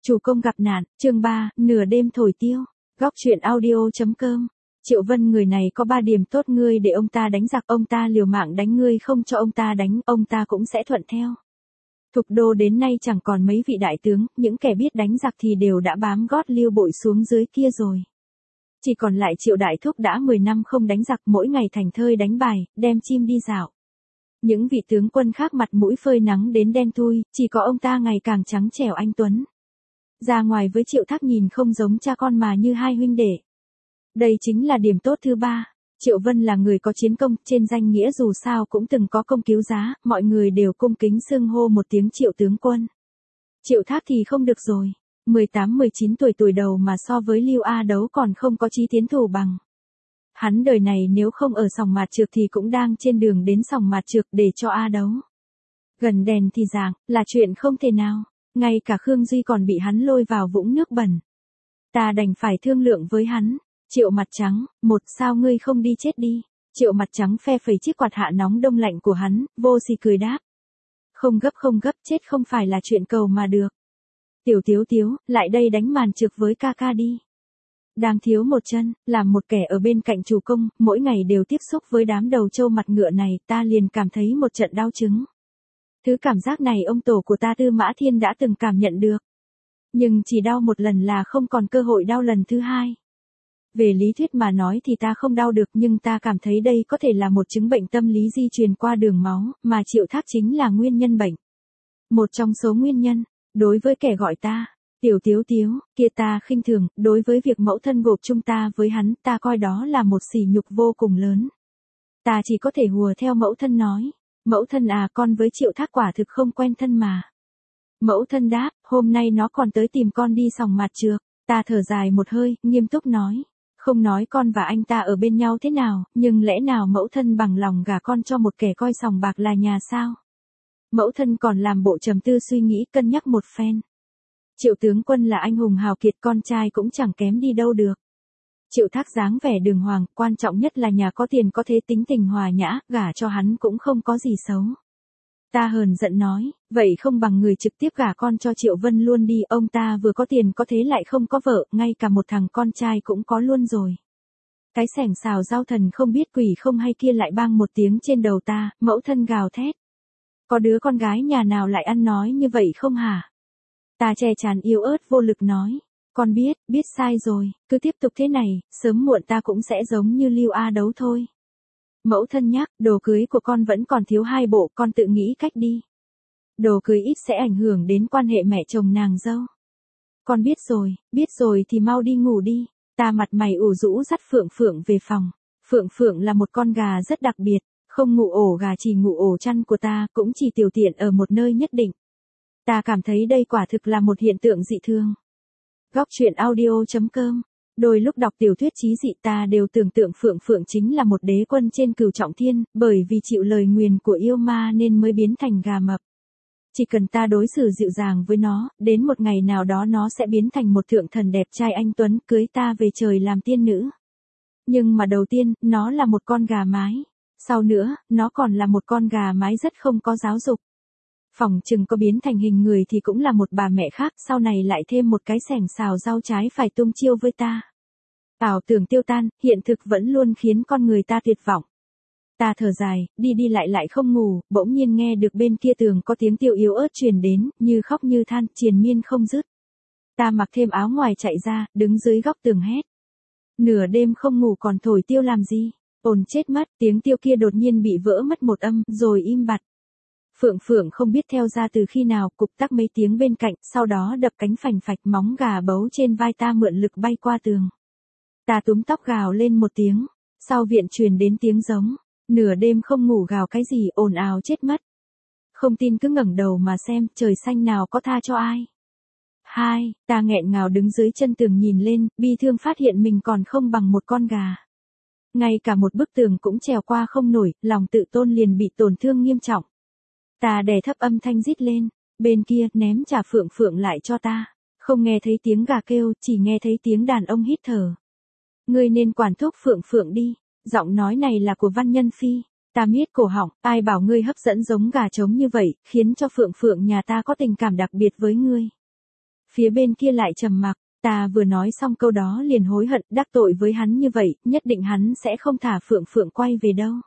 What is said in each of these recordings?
Chủ công gặp nạn, chương 3, nửa đêm thổi tiêu. Góc truyện audio.com. Triệu Vân người này có 3 điểm tốt, ngươi để ông ta đánh giặc, ông ta liều mạng đánh ngươi, không cho ông ta đánh, ông ta cũng sẽ thuận theo. Thục Đô đến nay chẳng còn mấy vị đại tướng, những kẻ biết đánh giặc thì đều đã bám gót Lưu Bội xuống dưới kia rồi. Chỉ còn lại Triệu Đại Thúc đã 10 năm không đánh giặc, mỗi ngày thành thơi đánh bài, đem chim đi dạo. Những vị tướng quân khác mặt mũi phơi nắng đến đen thui, chỉ có ông ta ngày càng trắng trẻo anh tuấn. Ra ngoài với Triệu Thác nhìn không giống cha con mà như hai huynh đệ. Đây chính là điểm tốt thứ 3. Triệu Vân là người có chiến công, trên danh nghĩa dù sao cũng từng có công cứu giá, mọi người đều cung kính xưng hô một tiếng Triệu tướng quân. Triệu Thác thì không được rồi, 18-19 tuổi đầu mà so với Lưu A Đấu còn không có chí tiến thủ bằng. Hắn đời này nếu không ở sòng mạt trược thì cũng đang trên đường đến sòng mạt trược để cho A Đấu. Gần đèn thì rạng, là chuyện không thể nào. Ngay cả Khương Duy còn bị hắn lôi vào vũng nước bẩn. Ta đành phải thương lượng với hắn. Triệu Mặt Trắng, sao ngươi không đi chết đi? Triệu Mặt Trắng phe phẩy chiếc quạt hạ nóng đông lạnh của hắn, vô sỉ cười đáp. Không gấp, chết không phải là chuyện cầu mà được. Tiếu, lại đây đánh màn trược với ca ca đi. Đang thiếu một chân, làm một kẻ ở bên cạnh chủ công, mỗi ngày đều tiếp xúc với đám đầu trâu mặt ngựa này, ta liền cảm thấy một trận đau chứng. Thứ cảm giác này ông tổ của ta Tư Mã Thiên đã từng cảm nhận được. Nhưng chỉ đau một lần là không còn cơ hội đau lần thứ hai. Về lý thuyết mà nói thì ta không đau được, nhưng ta cảm thấy đây có thể là một chứng bệnh tâm lý di truyền qua đường máu, mà Triệu Thác chính là nguyên nhân bệnh. Một trong số nguyên nhân, đối với kẻ gọi ta, Tiếu, kia ta khinh thường, đối với việc mẫu thân gộp chung ta với hắn, ta coi đó là một sỉ nhục vô cùng lớn. Ta chỉ có thể hùa theo mẫu thân nói. Mẫu thân à, con với Triệu Thác quả thực không quen thân mà. Mẫu thân đáp, hôm nay nó còn tới tìm con đi sòng mạt trược. Ta thở dài một hơi, nghiêm túc nói. Không nói con và anh ta ở bên nhau thế nào, nhưng lẽ nào mẫu thân bằng lòng gả con cho một kẻ coi sòng bạc là nhà sao? Mẫu thân còn làm bộ trầm tư suy nghĩ, cân nhắc một phen. Triệu tướng quân là anh hùng hào kiệt, con trai cũng chẳng kém đi đâu được. Triệu Thác dáng vẻ đường hoàng, quan trọng nhất là nhà có tiền có thế, tính tình hòa nhã, gả cho hắn cũng không có gì xấu. Ta hờn giận nói, vậy không bằng người trực tiếp gả con cho Triệu Vân luôn đi, ông ta vừa có tiền có thế lại không có vợ, ngay cả một thằng con trai cũng có luôn rồi. Cái sẻng xào rau thần không biết quỷ không hay kia lại bang một tiếng trên đầu ta, mẫu thân gào thét. Có đứa con gái nhà nào lại ăn nói như vậy không hả? Ta che chắn yếu ớt vô lực nói. Con biết sai rồi, cứ tiếp tục thế này, sớm muộn ta cũng sẽ giống như Lưu A Đấu thôi. Mẫu thân nhắc, đồ cưới của con vẫn còn thiếu 2 bộ, con tự nghĩ cách đi. Đồ cưới ít sẽ ảnh hưởng đến quan hệ mẹ chồng nàng dâu. Con biết rồi thì mau đi ngủ đi. Ta mặt mày ủ rũ dắt Phượng về phòng. Phượng là một con gà rất đặc biệt, không ngủ ổ gà, chỉ ngủ ổ chăn của ta, cũng chỉ tiểu tiện ở một nơi nhất định. Ta cảm thấy đây quả thực là một hiện tượng dị thường. Góc truyện audio.com. Đôi lúc đọc tiểu thuyết chí dị ta đều tưởng tượng Phượng chính là một đế quân trên Cửu Trọng Thiên, bởi vì chịu lời nguyền của yêu ma nên mới biến thành gà mập. Chỉ cần ta đối xử dịu dàng với nó, đến một ngày nào đó nó sẽ biến thành một thượng thần đẹp trai anh tuấn, cưới ta về trời làm tiên nữ. Nhưng mà đầu tiên, nó là một con gà mái. Sau nữa, nó còn là một con gà mái rất không có giáo dục. Phỏng chừng có biến thành hình người thì cũng là một bà mẹ khác, sau này lại thêm một cái sẻng xào rau trái phải tung chiêu với ta. Ảo tưởng tiêu tan, hiện thực vẫn luôn khiến con người ta tuyệt vọng. Ta thở dài, đi lại không ngủ, bỗng nhiên nghe được bên kia tường có tiếng tiêu yếu ớt truyền đến, như khóc như than, triền miên không dứt. Ta mặc thêm áo ngoài chạy ra, đứng dưới góc tường hét. Nửa đêm không ngủ còn thổi tiêu làm gì? Ồn chết mất, tiếng tiêu kia đột nhiên bị vỡ mất một âm, rồi im bặt. Phượng không biết theo ra từ khi nào, cục tắc mấy tiếng bên cạnh, sau đó đập cánh phành phạch, móng gà bấu trên vai ta mượn lực bay qua tường. Ta túm tóc gào lên một tiếng, sau viện truyền đến tiếng giống, nửa đêm không ngủ gào cái gì, ồn ào chết mất. Không tin cứ ngẩng đầu mà xem, trời xanh nào có tha cho ai. Ta nghẹn ngào đứng dưới chân tường nhìn lên, bi thương phát hiện mình còn không bằng một con gà. Ngay cả một bức tường cũng trèo qua không nổi, lòng tự tôn liền bị tổn thương nghiêm trọng. Ta đè thấp âm thanh rít lên, bên kia ném trả Phượng lại cho ta. Không nghe thấy tiếng gà kêu, chỉ nghe thấy tiếng đàn ông hít thở. Ngươi nên quản thúc Phượng đi, giọng nói này là của Văn Nhân Phi. Ta miết cổ họng, ai bảo ngươi hấp dẫn giống gà trống như vậy, khiến cho Phượng nhà ta có tình cảm đặc biệt với ngươi. Phía bên kia lại trầm mặc, ta vừa nói xong câu đó liền hối hận, đắc tội với hắn như vậy, nhất định hắn sẽ không thả Phượng Phượng quay về đâu.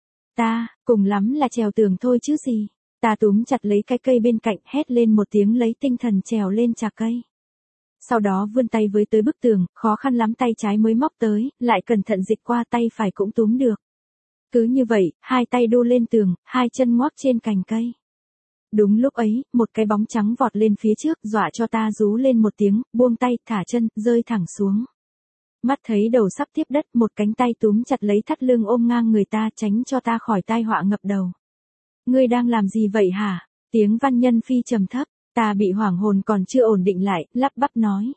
Ta, cùng lắm là trèo tường thôi chứ gì. Ta túm chặt lấy cái cây bên cạnh, hét lên một tiếng lấy tinh thần trèo lên chạc cây. Sau đó vươn tay với tới bức tường, khó khăn lắm tay trái mới móc tới, lại cẩn thận dịch qua tay phải cũng túm được. Cứ như vậy, hai tay đu lên tường, hai chân ngoác trên cành cây. Đúng lúc ấy, một cái bóng trắng vọt lên phía trước, dọa cho ta rú lên một tiếng, buông tay, thả chân, rơi thẳng xuống. Mắt thấy đầu sắp tiếp đất, một cánh tay túm chặt lấy thắt lưng ôm ngang người ta, tránh cho ta khỏi tai họa ngập đầu. Ngươi đang làm gì vậy hả? Tiếng Văn Nhân Phi trầm thấp, ta bị hoảng hồn còn chưa ổn định lại, lắp bắp nói.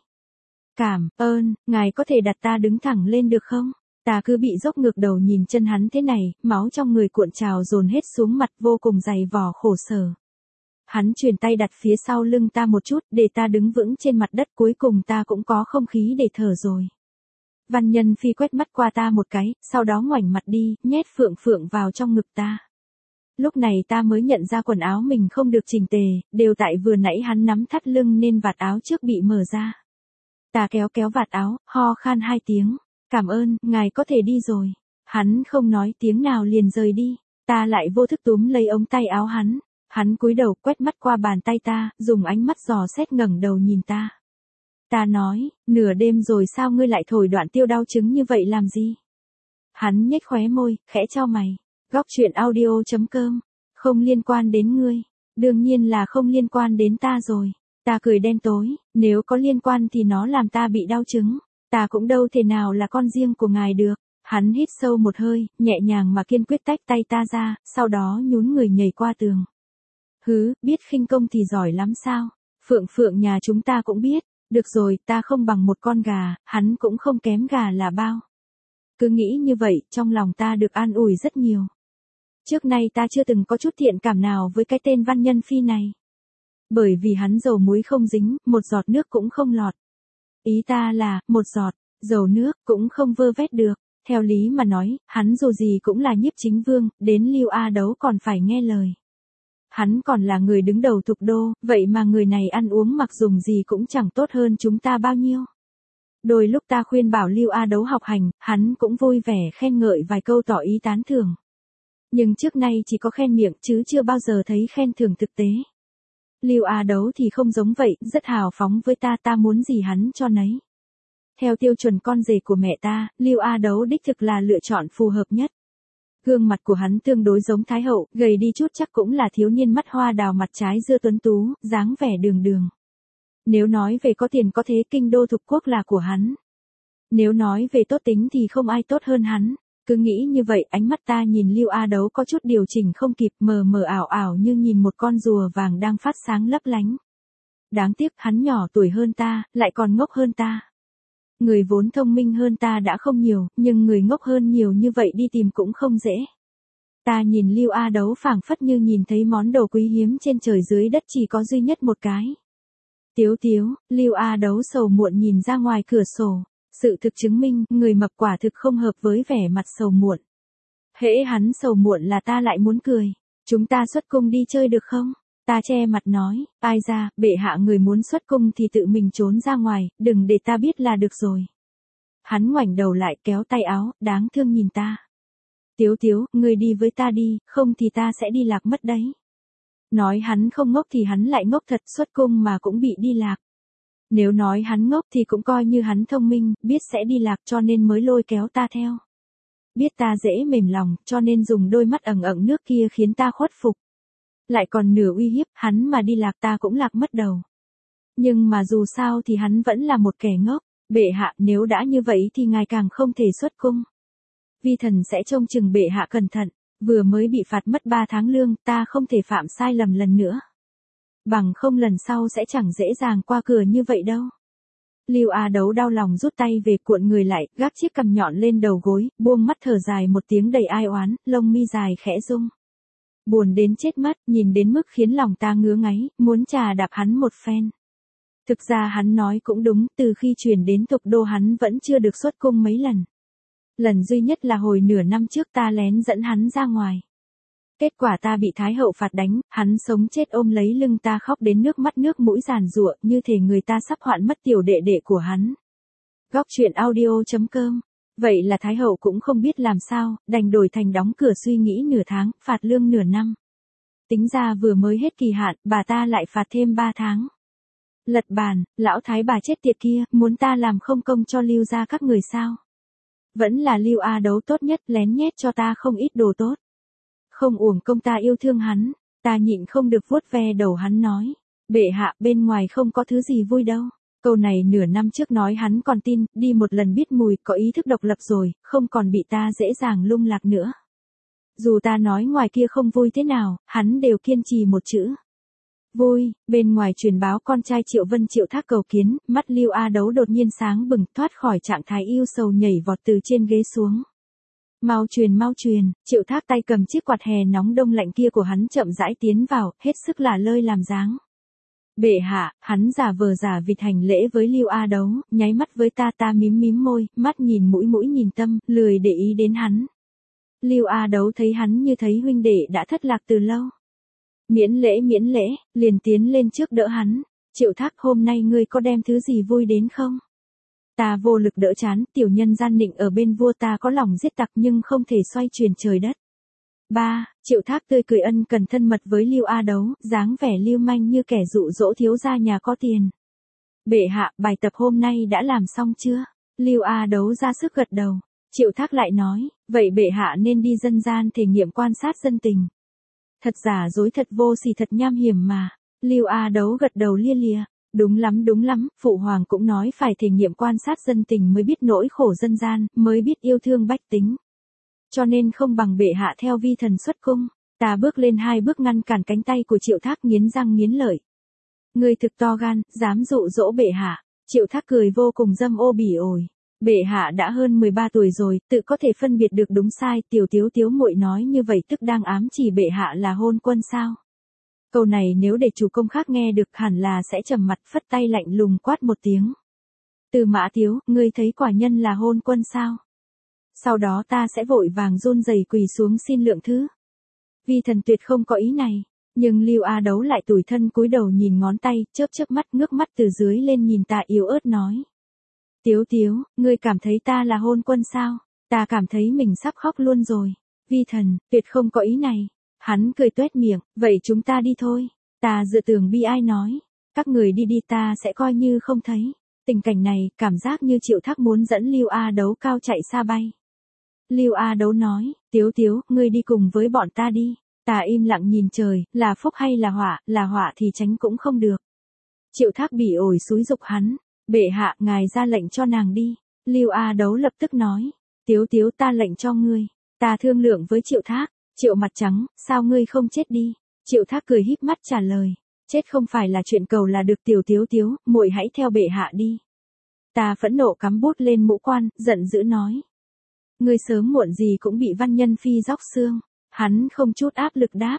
Cảm ơn, ngài có thể đặt ta đứng thẳng lên được không? Ta cứ bị dốc ngược đầu nhìn chân hắn thế này, máu trong người cuộn trào dồn hết xuống mặt vô cùng dày vò khổ sở. Hắn truyền tay đặt phía sau lưng ta một chút để ta đứng vững trên mặt đất, cuối cùng ta cũng có không khí để thở rồi. Văn Nhân Phi quét mắt qua ta một cái, sau đó ngoảnh mặt đi, nhét Phượng Phượng vào trong ngực ta. Lúc này ta mới nhận ra quần áo mình không được chỉnh tề, đều tại vừa nãy hắn nắm thắt lưng nên vạt áo trước bị mở ra. Ta kéo kéo vạt áo, ho khan hai tiếng. Cảm ơn, ngài có thể đi rồi. Hắn không nói tiếng nào liền rời đi. Ta lại vô thức túm lấy ống tay áo hắn. Hắn cúi đầu quét mắt qua bàn tay ta, dùng ánh mắt dò xét ngẩng đầu nhìn ta. Ta nói, nửa đêm rồi sao ngươi lại thổi đoạn tiêu đau chứng như vậy làm gì? Hắn nhếch khóe môi, khẽ chau mày. Góc truyện audio.com. Không liên quan đến ngươi. Đương nhiên là không liên quan đến ta rồi. Ta cười đen tối, nếu có liên quan thì nó làm ta bị đau chứng. Ta cũng đâu thể nào là con riêng của ngài được. Hắn hít sâu một hơi, nhẹ nhàng mà kiên quyết tách tay ta ra, sau đó nhún người nhảy qua tường. Biết khinh công thì giỏi lắm sao? Phượng Phượng nhà chúng ta cũng biết. Được rồi, ta không bằng một con gà, hắn cũng không kém gà là bao. Cứ nghĩ như vậy, trong lòng ta được an ủi rất nhiều. Trước nay ta chưa từng có chút thiện cảm nào với cái tên Văn Nhân Phi này. Bởi vì hắn dầu muối không dính, một giọt nước cũng không lọt. Ý ta là, một giọt, dầu nước, cũng không vơ vét được. Theo lý mà nói, hắn dù gì cũng là Nhiếp Chính Vương, đến Lưu A Đấu còn phải nghe lời. Hắn còn là người đứng đầu Thục Đô, vậy mà người này ăn uống mặc dùng gì cũng chẳng tốt hơn chúng ta bao nhiêu. Đôi lúc ta khuyên bảo Lưu A Đấu học hành, hắn cũng vui vẻ khen ngợi vài câu tỏ ý tán thưởng. Nhưng trước nay chỉ có khen miệng chứ chưa bao giờ thấy khen thưởng thực tế. Lưu A Đấu thì không giống vậy, rất hào phóng với ta muốn gì hắn cho nấy. Theo tiêu chuẩn con rể của mẹ ta, Lưu A Đấu đích thực là lựa chọn phù hợp nhất. Gương mặt của hắn tương đối giống Thái Hậu, gầy đi chút chắc cũng là thiếu niên mắt hoa đào mặt trái dưa tuấn tú, dáng vẻ đường đường. Nếu nói về có tiền có thế kinh đô Thục Quốc là của hắn. Nếu nói về tốt tính thì không ai tốt hơn hắn. Cứ nghĩ như vậy, ánh mắt ta nhìn Lưu A Đấu có chút điều chỉnh không kịp, mờ mờ ảo ảo như nhìn một con rùa vàng đang phát sáng lấp lánh. Đáng tiếc hắn nhỏ tuổi hơn ta, lại còn ngốc hơn ta. Người vốn thông minh hơn ta đã không nhiều, nhưng người ngốc hơn nhiều như vậy đi tìm cũng không dễ. Ta nhìn Lưu A Đấu phảng phất như nhìn thấy món đồ quý hiếm trên trời dưới đất chỉ có duy nhất một cái. Tiếu tiếu, Lưu A Đấu sầu muộn nhìn ra ngoài cửa sổ. Sự thực chứng minh, người mập quả thực không hợp với vẻ mặt sầu muộn. Hễ hắn sầu muộn là ta lại muốn cười. Chúng ta xuất cung đi chơi được không? Ta che mặt nói, ai ra, bệ hạ người muốn xuất cung thì tự mình trốn ra ngoài, đừng để ta biết là được rồi. Hắn ngoảnh đầu lại kéo tay áo, đáng thương nhìn ta. Tiếu tiếu, người đi với ta đi, không thì ta sẽ đi lạc mất đấy. Nói hắn không ngốc thì hắn lại ngốc thật, xuất cung mà cũng bị đi lạc. Nếu nói hắn ngốc thì cũng coi như hắn thông minh, biết sẽ đi lạc cho nên mới lôi kéo ta theo. Biết ta dễ mềm lòng, cho nên dùng đôi mắt ẩn ẩn nước kia khiến ta khuất phục. Lại còn nửa uy hiếp, hắn mà đi lạc ta cũng lạc mất đầu. Nhưng mà dù sao thì hắn vẫn là một kẻ ngốc. Bệ hạ, nếu đã như vậy thì ngài càng không thể xuất cung. Vi thần sẽ trông chừng bệ hạ cẩn thận, vừa mới bị phạt mất 3 tháng lương, ta không thể phạm sai lầm lần nữa. Bằng không lần sau sẽ chẳng dễ dàng qua cửa như vậy đâu. Lưu A Đấu đau lòng rút tay về, cuộn người lại, gác chiếc cằm nhọn lên đầu gối, buông mắt thở dài một tiếng đầy ai oán, lông mi dài khẽ rung. Buồn đến chết mất, nhìn đến mức khiến lòng ta ngứa ngáy, muốn chà đạp hắn một phen. Thực ra hắn nói cũng đúng, từ khi chuyển đến Thục Đô hắn vẫn chưa được xuất cung mấy lần. Lần duy nhất là hồi nửa năm trước ta lén dẫn hắn ra ngoài. Kết quả ta bị Thái hậu phạt đánh, hắn sống chết ôm lấy lưng ta khóc đến nước mắt nước mũi giàn giụa, như thể người ta sắp hoạn mất tiểu đệ đệ của hắn. Góc truyện audio.com. Vậy là Thái hậu cũng không biết làm sao, đành đổi thành đóng cửa suy nghĩ nửa tháng, phạt lương nửa năm. Tính ra vừa mới hết kỳ hạn, bà ta lại phạt thêm 3 tháng. Lật bàn, lão Thái bà chết tiệt kia, muốn ta làm không công cho Lưu gia các người sao? Vẫn là Lưu A Đấu tốt nhất, lén nhét cho ta không ít đồ tốt. Không uổng công ta yêu thương hắn, ta nhịn không được vuốt ve đầu hắn nói. Bệ hạ, bên ngoài không có thứ gì vui đâu. Câu này nửa năm trước nói hắn còn tin, đi một lần biết mùi, có ý thức độc lập rồi, không còn bị ta dễ dàng lung lạc nữa. Dù ta nói ngoài kia không vui thế nào, hắn đều kiên trì một chữ. Vui. Bên ngoài truyền báo con trai Triệu Vân Triệu Thác cầu kiến, mắt Lưu A Đấu đột nhiên sáng bừng, thoát khỏi trạng thái yêu sầu nhảy vọt từ trên ghế xuống. Mau truyền, Triệu Thác tay cầm chiếc quạt hè nóng đông lạnh kia của hắn chậm rãi tiến vào, hết sức là lơi làm dáng. Bệ hạ, hắn giả vờ giả vịt hành lễ với Lưu A Đấu, nháy mắt với ta, ta mím môi, mắt nhìn mũi nhìn tâm, lười để ý đến hắn. Lưu A Đấu thấy hắn như thấy huynh đệ đã thất lạc từ lâu. Miễn lễ, liền tiến lên trước đỡ hắn. Triệu Thác, hôm nay ngươi có đem thứ gì vui đến không? Ta vô lực đỡ chán, tiểu nhân gian nịnh ở bên vua, ta có lòng giết tặc nhưng không thể xoay chuyển trời đất. Triệu Thác tươi cười ân cần thân mật với Lưu A Đấu, dáng vẻ lưu manh như kẻ dụ dỗ thiếu gia nhà có tiền. Bệ hạ, bài tập hôm nay đã làm xong chưa? Lưu A Đấu ra sức gật đầu. Triệu Thác lại nói, vậy bệ hạ nên đi dân gian thể nghiệm quan sát dân tình. Thật giả dối thật vô sỉ thật nham hiểm mà. Lưu A Đấu gật đầu lia lịa. Đúng lắm, phụ hoàng cũng nói phải thể nghiệm quan sát dân tình mới biết nỗi khổ dân gian, mới biết yêu thương bách tính. Cho nên không bằng bệ hạ theo vi thần xuất cung. Ta bước lên 2 bước ngăn cản cánh tay của Triệu Thác, nghiến răng nghiến lợi. Ngươi thực to gan, dám dụ dỗ bệ hạ. Triệu Thác cười vô cùng dâm ô bỉ ổi. Bệ hạ đã hơn 13 tuổi rồi, tự có thể phân biệt được đúng sai, tiểu tiếu muội nói như vậy tức đang ám chỉ bệ hạ là hôn quân sao? Câu này nếu để chủ công khác nghe được hẳn là sẽ trầm mặt phất tay lạnh lùng quát một tiếng. Từ Mã Tiếu, ngươi thấy quả nhân là hôn quân sao? Sau đó ta sẽ vội vàng run rẩy quỳ xuống xin lượng thứ. Vi thần tuyệt không có ý này, nhưng Lưu A Đấu lại tủi thân cúi đầu nhìn ngón tay, chớp mắt ngước mắt từ dưới lên nhìn ta yếu ớt nói. Tiếu, ngươi cảm thấy ta là hôn quân sao? Ta cảm thấy mình sắp khóc luôn rồi. Vi thần, tuyệt không có ý này. Hắn cười tuét miệng, vậy chúng ta đi thôi. Ta dựa tường bi ai nói. Các người đi ta sẽ coi như không thấy. Tình cảnh này, cảm giác như Triệu Thác muốn dẫn Lưu A Đấu cao chạy xa bay. Lưu A Đấu nói, Tiếu, ngươi đi cùng với bọn ta đi. Ta im lặng nhìn trời, là phúc hay là họa thì tránh cũng không được. Triệu Thác bỉ ổi xúi giục hắn. Bệ hạ, ngài ra lệnh cho nàng đi. Lưu A Đấu lập tức nói. Tiếu, ta lệnh cho ngươi. Ta thương lượng với Triệu Thác. Triệu mặt trắng, sao ngươi không chết đi? Triệu Thác cười híp mắt trả lời. Chết không phải là chuyện cầu là được, Tiếu, muội hãy theo bệ hạ đi. Ta phẫn nộ cắm bút lên mũ quan, giận dữ nói. Ngươi sớm muộn gì cũng bị văn nhân phi róc xương. Hắn không chút áp lực đáp.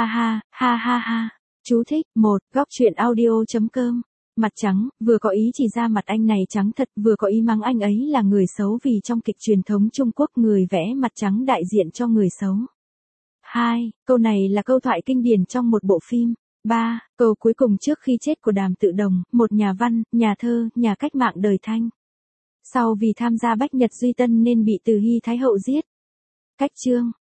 Ha. Chú thích, 1, góc truyện audio.com. Mặt trắng, vừa có ý chỉ ra mặt anh này trắng thật, vừa có ý mắng anh ấy là người xấu vì trong kịch truyền thống Trung Quốc người vẽ mặt trắng đại diện cho người xấu. 2. Câu này là câu thoại kinh điển trong một bộ phim. 3. Câu cuối cùng trước khi chết của Đàm Tự Đồng, một nhà văn, nhà thơ, nhà cách mạng đời Thanh. Sau vì tham gia bách nhật duy tân nên bị Từ Hy Thái hậu giết. Cách chương.